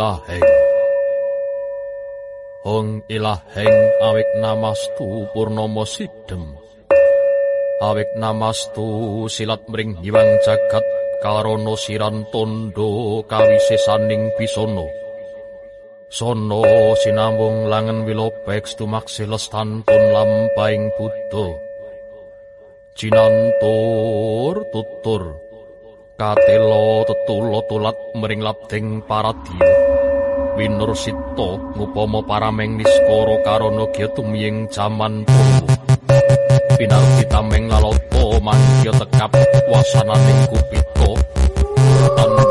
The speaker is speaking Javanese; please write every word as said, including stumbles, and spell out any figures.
ilaheng Hong ilaheng awik namastu purnama sidhem awik namastu silat mring hiwang jagat karana siran tondo kawisesaning bisana sono sinambung langen wilopek stumaksi lestantun lampahing Buddha jinantur tutur katela tetula tulat mring labding paradya winursita ngupama parameng niskara karana gya tumiying jaman purwa pinarti tameng lalata mangya tekap wasananing kupita tan